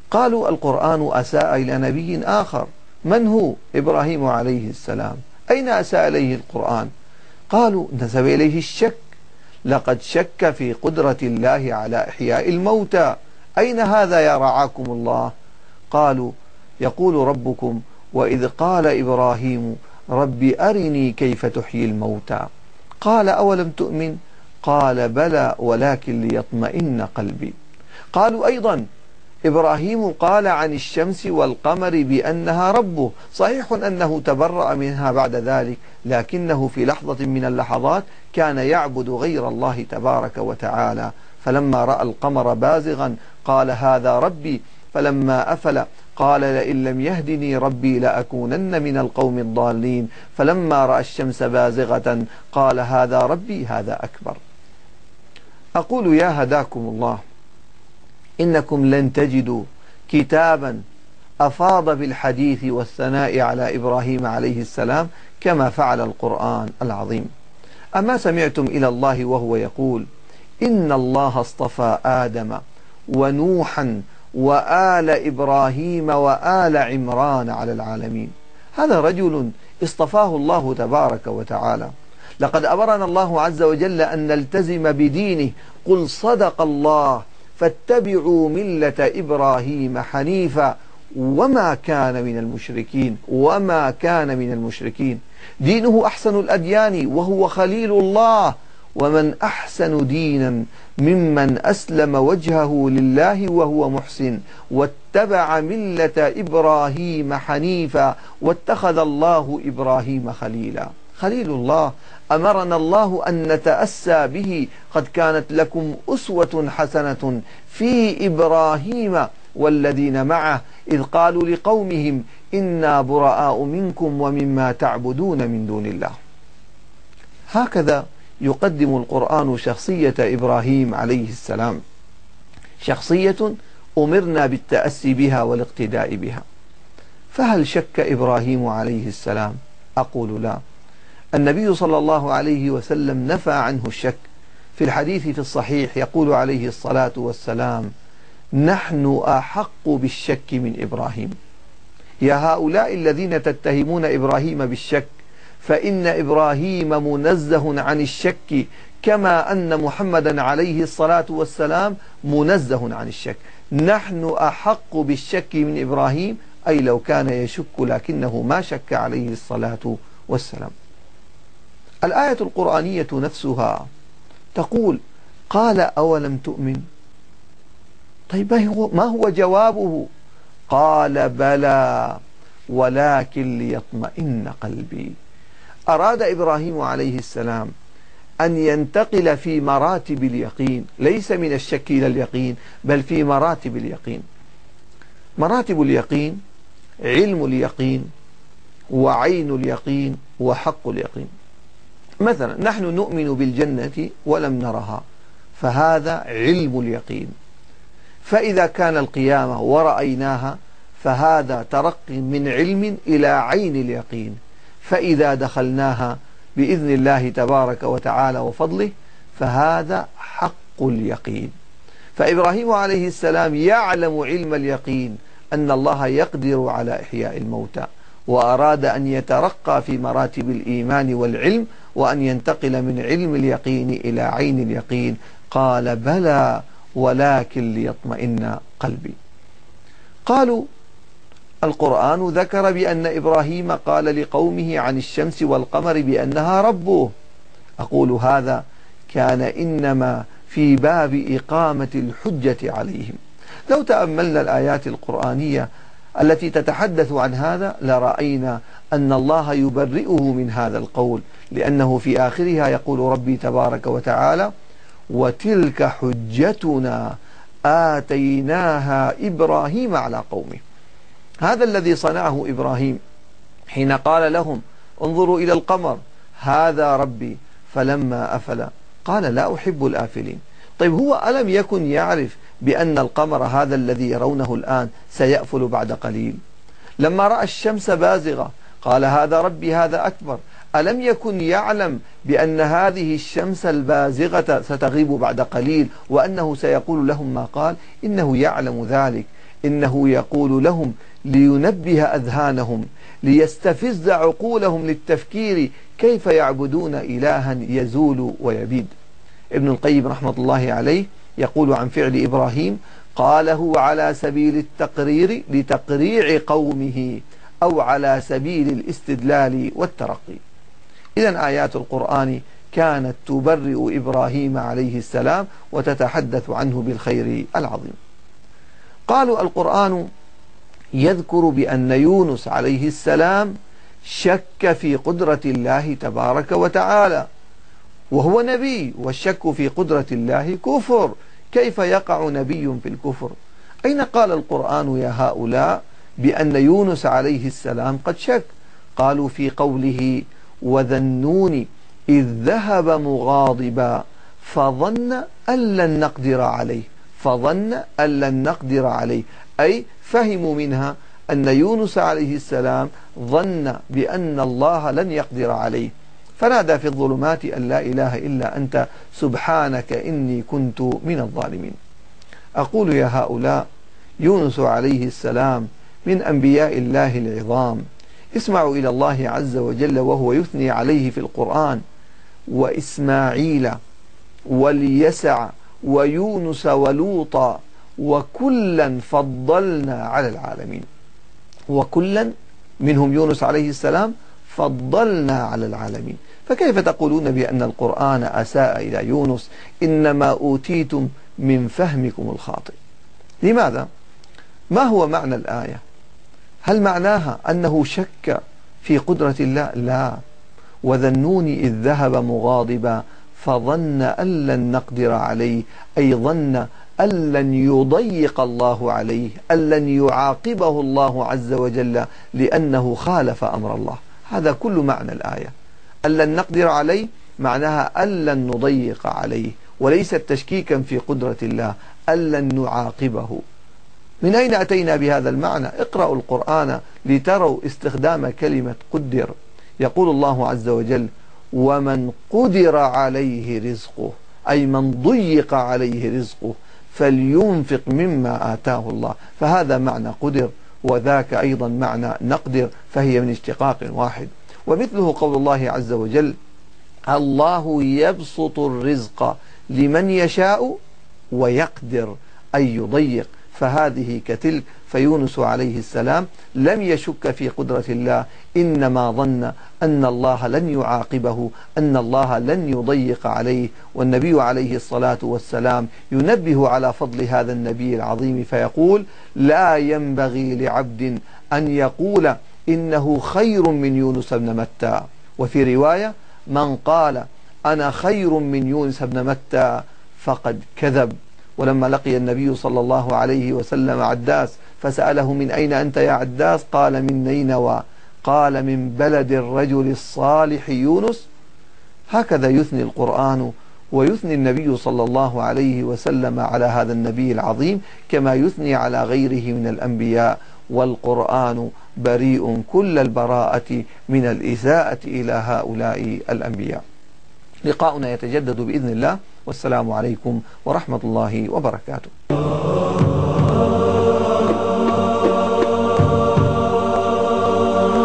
قالوا القرآن أساء إلى نبي آخر. من هو؟ إبراهيم عليه السلام. أين أساء إليه القرآن؟ قالوا نسب إليه الشك. لقد شك في قدرة الله على إحياء الموتى. أين هذا يا رعاكم الله؟ قالوا يقول ربكم وإذ قال إبراهيم رب أرني كيف تحيي الموتى قال أولم تؤمن قال بلى ولكن ليطمئن قلبي. قالوا أيضا إبراهيم قال عن الشمس والقمر بأنها ربه. صحيح أنه تبرأ منها بعد ذلك، لكنه في لحظة من اللحظات كان يعبد غير الله تبارك وتعالى. فلما رأى القمر بازغا قال هذا ربي، فلما أفل قال لئن لم يهدني ربي لأكونن من القوم الضالين، فلما رأى الشمس بازغة قال هذا ربي هذا أكبر. أقول يا هداكم الله، إنكم لن تجدوا كتابا أفاض بالحديث والثناء على إبراهيم عليه السلام كما فعل القرآن العظيم. أما سمعتم إلى الله وهو يقول إن الله اصطفى آدم ونوحا وآل إبراهيم وآل عمران على العالمين. هذا رجل اصطفاه الله تبارك وتعالى. لقد أمرنا الله عز وجل أن نلتزم بدينه. قل صدق الله فاتبعوا ملة إبراهيم حنيفا وما كان من المشركين. وما كان من المشركين. دينه أحسن الأديان وهو خليل الله. ومن أحسن دينا ممن أسلم وجهه لله وهو محسن واتبع ملة إبراهيم حنيفا واتخذ الله إبراهيم خليلا. خليل الله أمرنا الله أن نتأسى به. قد كانت لكم أسوة حسنة في إبراهيم والذين معه إذ قالوا لقومهم إنا براء منكم ومما تعبدون من دون الله. هكذا يقدم القرآن شخصية إبراهيم عليه السلام، شخصية أمرنا بالتأسي بها والاقتداء بها. فهل شك إبراهيم عليه السلام؟ أقول لا. النبي صلى الله عليه وسلم نفى عنه الشك. في الحديث في الصحيح يقول عليه الصلاة والسلام نحن أحق بالشك من إبراهيم. يا هؤلاء الذين تتهمون إبراهيم بالشك، فإن إبراهيم منزه عن الشك كما أن محمدا عليه الصلاة والسلام منزه عن الشك. نحن أحق بالشك من إبراهيم، أي لو كان يشك لكنه ما شك عليه الصلاة والسلام. الآية القرآنية نفسها تقول قال أولم تؤمن. طيب ما هو جوابه؟ قال بلى ولكن ليطمئن قلبي. أراد إبراهيم عليه السلام أن ينتقل في مراتب اليقين، ليس من الشك إلى اليقين بل في مراتب اليقين. مراتب اليقين علم اليقين وعين اليقين وحق اليقين. مثلا نحن نؤمن بالجنة ولم نرها، فهذا علم اليقين. فإذا كان القيامة ورأيناها فهذا ترق من علم إلى عين اليقين. فإذا دخلناها بإذن الله تبارك وتعالى وفضله فهذا حق اليقين. فإبراهيم عليه السلام يعلم علم اليقين أن الله يقدر على إحياء الموتى، وأراد أن يترقى في مراتب الإيمان والعلم وأن ينتقل من علم اليقين إلى عين اليقين. قال بلى ولكن ليطمئن قلبي. قالوا القرآن ذكر بأن إبراهيم قال لقومه عن الشمس والقمر بأنها ربه. أقول هذا كان إنما في باب إقامة الحجة عليهم. لو تأملنا الآيات القرآنية التي تتحدث عن هذا لرأينا أن الله يبرئه من هذا القول، لأنه في آخرها يقول ربي تبارك وتعالى وتلك حجتنا آتيناها إبراهيم على قومه. هذا الذي صنعه إبراهيم حين قال لهم انظروا إلى القمر هذا ربي، فلما أفل قال لا أحب الآفلين. طيب هو ألم يكن يعرف بأن القمر هذا الذي يرونه الآن سيأفل بعد قليل؟ لما رأى الشمس بازغة قال هذا ربي هذا أكبر. ألم يكن يعلم بأن هذه الشمس البازغة ستغيب بعد قليل وأنه سيقول لهم ما قال؟ إنه يعلم ذلك، إنه يقول لهم لينبه أذهانهم، ليستفز عقولهم للتفكير كيف يعبدون إلها يزول ويبيد. ابن القيم رحمة الله عليه يقول عن فعل إبراهيم: قاله على سبيل التقرير لتقريع قومه، أو على سبيل الاستدلال والترقي. إذن آيات القرآن كانت تبرئ إبراهيم عليه السلام وتتحدث عنه بالخير العظيم. قالوا القرآن يذكر بأن يونس عليه السلام شك في قدرة الله تبارك وتعالى، وهو نبي، والشك في قدرة الله كفر، كيف يقع نبي في الكفر؟ أين قال القرآن يا هؤلاء بأن يونس عليه السلام قد شك؟ قالوا في قوله: وذا النون إذ ذهب مغاضبا فظن أن لن نقدر عليه. فظن أن لن نقدر عليه، أي فهموا منها أن يونس عليه السلام ظن بأن الله لن يقدر عليه، فنادى في الظلمات أن لا إله إلا أنت سبحانك إني كنت من الظالمين. أقول يا هؤلاء يونس عليه السلام من أنبياء الله العظام. اسمعوا إلى الله عز وجل وهو يثني عليه في القرآن: وإسماعيل واليسع ويونس ولوطا وكلا فضلنا على العالمين. وكلا منهم يونس عليه السلام فضلنا على العالمين. فكيف تقولون بأن القرآن أساء إلى يونس؟ إنما أوتيتم من فهمكم الخاطئ. لماذا؟ ما هو معنى الآية؟ هل معناها أنه شك في قدرة الله؟ لا. وذا النون إذ ذهب مغاضبا فظن أن لن نقدر عليه، أي ظن أن لن يضيق الله عليه، أن لن يعاقبه الله عز وجل لأنه خالف أمر الله. هذا كل معنى الآية. أن لن نقدر عليه معناها أن لن نضيق عليه، وليست تشكيكا في قدرة الله، أن لن نعاقبه. من أين أتينا بهذا المعنى؟ اقرأوا القرآن لتروا استخدام كلمة قدر. يقول الله عز وجل: ومن قدر عليه رزقه، أي من ضيق عليه رزقه فلينفق مما آتاه الله. فهذا معنى قدر، وذاك أيضا معنى نقدر، فهي من اشتقاق واحد. ومثله قول الله عز وجل: الله يبسط الرزق لمن يشاء ويقدر، أي يضيق. فهذه كتلك. فيونس عليه السلام لم يشك في قدرة الله، إنما ظن أن الله لن يعاقبه، أن الله لن يضيق عليه. والنبي عليه الصلاة والسلام ينبه على فضل هذا النبي العظيم فيقول: لا ينبغي لعبد أن يقول إنه خير من يونس بن متى. وفي رواية: من قال أنا خير من يونس بن متى فقد كذب. ولما لقي النبي صلى الله عليه وسلم عداس فسأله: من أين أنت يا عداس؟ قال: من نينوى. قال: من بلد الرجل الصالح يونس. هكذا يثني القرآن ويثني النبي صلى الله عليه وسلم على هذا النبي العظيم كما يثني على غيره من الأنبياء. والقرآن بريء كل البراءة من الإساءة إلى هؤلاء الأنبياء. لقاؤنا يتجدد بإذن الله، والسلام عليكم ورحمة الله وبركاته.